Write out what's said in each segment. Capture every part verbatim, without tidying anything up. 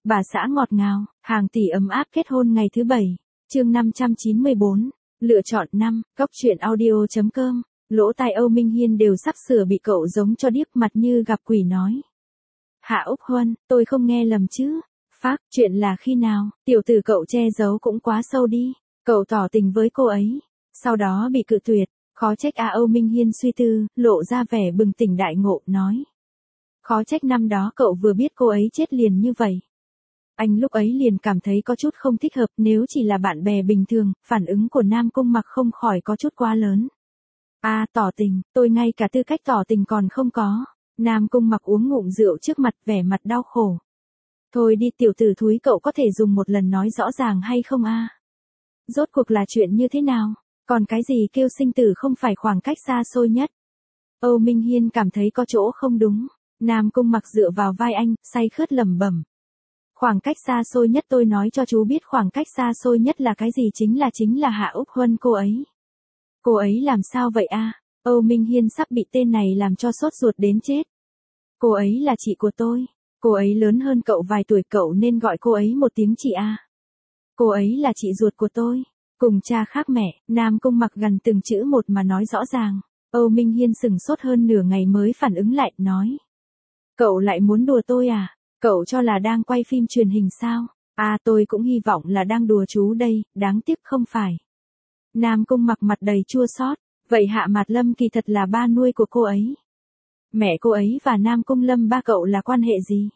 Bà xã ngọt ngào, hàng tỷ ấm áp kết hôn ngày thứ bảy. Chương năm trăm chín mươi bốn. Lựa chọn năm, Cốc truyện audio chấm com. Lỗ tai Âu Minh Hiên đều sắp sửa bị cậu giống cho điếc, mặt như gặp quỷ nói. Hạ Úc Huân, tôi không nghe lầm chứ? Phác, chuyện là khi nào? Tiểu tử cậu che giấu cũng quá sâu đi. Cậu tỏ tình với cô ấy, sau đó bị cự tuyệt. Khó trách à, Âu Minh Hiên suy tư, lộ ra vẻ bừng tỉnh đại ngộ, nói. Khó trách năm đó cậu vừa biết cô ấy chết liền như vậy. Anh lúc ấy liền cảm thấy có chút không thích hợp, nếu chỉ là bạn bè bình thường, phản ứng của Nam Cung Mặc không khỏi có chút quá lớn. À, tỏ tình, tôi ngay cả tư cách tỏ tình còn không có. Nam Cung Mặc uống ngụm rượu trước mặt, vẻ mặt đau khổ. Thôi đi tiểu tử thúi, cậu có thể dùng một lần nói rõ ràng hay không a? Rốt cuộc là chuyện như thế nào? Còn cái gì kêu sinh tử không phải khoảng cách xa xôi nhất? Âu Minh Hiên cảm thấy có chỗ không đúng. Nam Cung Mặc dựa vào vai anh, say khướt lẩm bẩm. Khoảng cách xa xôi nhất, tôi nói cho chú biết khoảng cách xa xôi nhất là cái gì, chính là chính là Hạ Úc Huân cô ấy. Cô ấy làm sao vậy a? Âu Minh Hiên sắp bị tên này làm cho sốt ruột đến chết. Cô ấy là chị của tôi. Cô ấy lớn hơn cậu vài tuổi, cậu nên gọi cô ấy một tiếng chị a. Cô ấy là chị ruột của tôi. Cùng cha khác mẹ. Nam Cung Mặc gần từng chữ một mà nói rõ ràng. Âu Minh Hiên sừng sốt hơn nửa ngày mới phản ứng lại, nói. Cậu lại muốn đùa tôi à? Cậu cho là đang quay phim truyền hình sao? À, tôi cũng hy vọng là đang đùa chú đây, đáng tiếc không phải. Nam Cung Mặc mặt đầy chua xót. Vậy Hạ Mạt Lâm kỳ thật là ba nuôi của cô ấy. Mẹ cô ấy và Nam Cung Lâm ba cậu là quan hệ gì?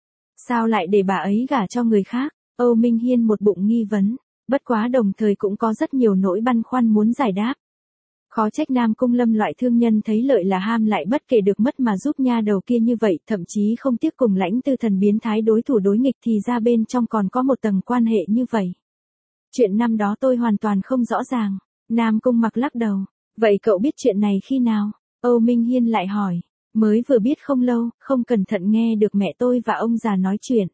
Sao lại để bà ấy gả cho người khác? Âu Minh Hiên một bụng nghi vấn, bất quá đồng thời cũng có rất nhiều nỗi băn khoăn muốn giải đáp. Khó trách Nam Cung Lâm loại thương nhân thấy lợi là ham lại bất kể được mất mà giúp nha đầu kia như vậy, thậm chí không tiếc cùng Lãnh Tư Thần biến thái đối thủ đối nghịch, thì ra bên trong còn có một tầng quan hệ như vậy. Chuyện năm đó tôi hoàn toàn không rõ ràng. Nam Cung Mặc lắc đầu. Vậy cậu biết chuyện này khi nào? Âu Minh Hiên lại hỏi. Mới vừa biết không lâu, không cẩn thận nghe được mẹ tôi và ông già nói chuyện.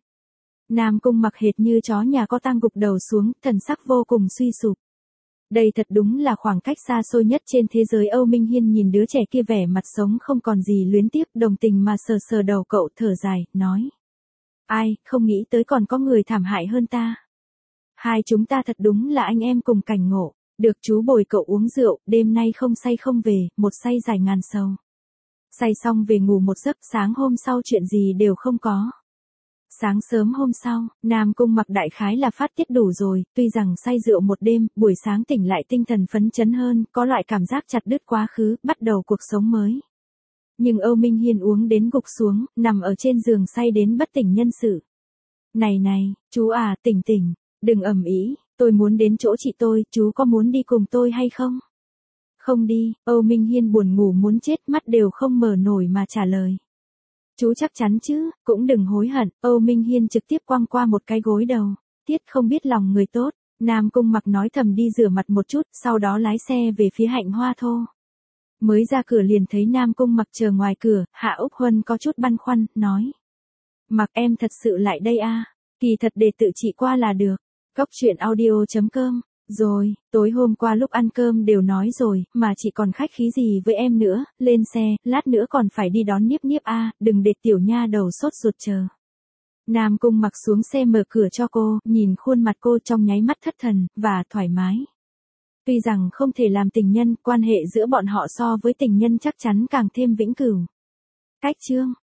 Nam Cung Mặc hệt như chó nhà có tang gục đầu xuống, thần sắc vô cùng suy sụp. Đây thật đúng là khoảng cách xa xôi nhất trên thế giới. Âu Minh Hiên nhìn đứa trẻ kia vẻ mặt sống không còn gì luyến tiếc, đồng tình mà sờ sờ đầu cậu, thở dài, nói. Ai, không nghĩ tới còn có người thảm hại hơn ta. Hai chúng ta thật đúng là anh em cùng cảnh ngộ. Được chú bồi cậu uống rượu, đêm nay không say không về, một say dài ngàn sầu. Say xong về ngủ một giấc, sáng hôm sau chuyện gì đều không có. Sáng sớm hôm sau, Nam Cung Mặc đại khái là phát tiết đủ rồi, tuy rằng say rượu một đêm, buổi sáng tỉnh lại tinh thần phấn chấn hơn, có loại cảm giác chặt đứt quá khứ, bắt đầu cuộc sống mới. Nhưng Âu Minh Hiên uống đến gục xuống, nằm ở trên giường say đến bất tỉnh nhân sự. Này này, chú à, tỉnh tỉnh, đừng ầm ĩ, tôi muốn đến chỗ chị tôi, chú có muốn đi cùng tôi hay không? Không đi. Âu Minh Hiên buồn ngủ muốn chết, mắt đều không mở nổi mà trả lời. Chú chắc chắn chứ, cũng đừng hối hận. Âu Minh Hiên trực tiếp quăng qua một cái gối đầu. Tiết không biết lòng người tốt. Nam Cung Mặc nói thầm đi rửa mặt một chút, sau đó lái xe về phía Hạnh Hoa Thô. Mới ra cửa liền thấy Nam Cung Mặc chờ ngoài cửa. Hạ Úc Huân có chút băn khoăn, nói. Mặc em thật sự lại đây à? Kỳ thật để tự chị qua là được. Cốc truyện audio chấm com. Rồi, tối hôm qua lúc ăn cơm đều nói rồi, mà chị còn khách khí gì với em nữa, lên xe, lát nữa còn phải đi đón Niếp Niếp a, đừng để tiểu nha đầu sốt ruột chờ. Nam Cung Mặc xuống xe mở cửa cho cô, nhìn khuôn mặt cô trong nháy mắt thất thần, và thoải mái. Tuy rằng không thể làm tình nhân, quan hệ giữa bọn họ so với tình nhân chắc chắn càng thêm vĩnh cửu. Cách chương.